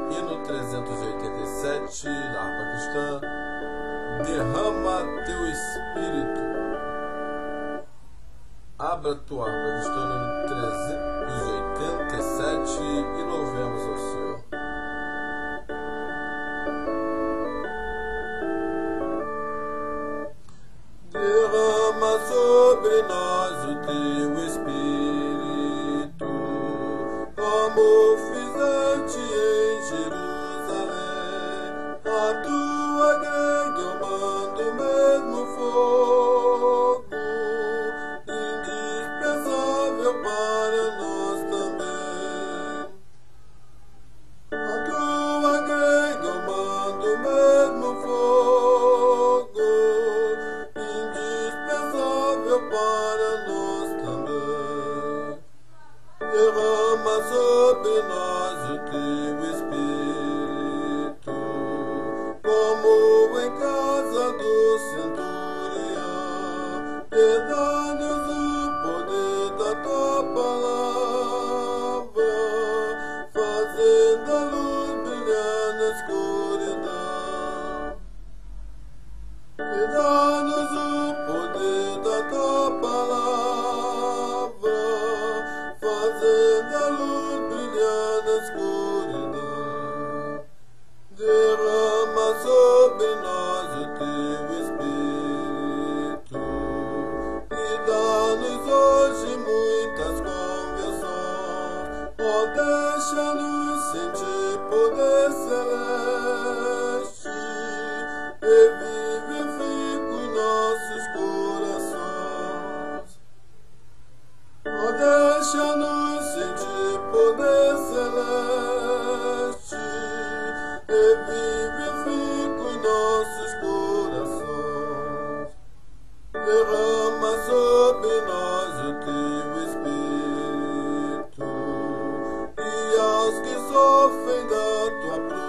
Hino 387, na harpa cristã. Derrama teu espírito. Abra tua harpa cristã, número 387, e louvemos ao Senhor. Derrama sobre nós o teu espírito, como fizeste em Jerusalém. A tua grande eu mando o mesmo fogo, indispensável para nós também. A tua grande eu mando o mesmo fogo, indispensável para nós também. Derrama sobre nós o teu espírito, como em casa do centurião. E dá-nos o poder da tua palavra, fazendo a luz brilhar na escuridão. E dá-nos o poder da tua palavra, fazendo a luz brilhar na escuridão. Derrama sobre nós o teu espírito, e dá-nos hoje muitas conversões. Ó, deixa-nos sentir poder celeste, e vivifica os nossos corações. Ó, deixa-nos sentir poder celeste, e vivifica os nossos corações. Derrama sobre nós o teu espírito, e aos que sofrem da tua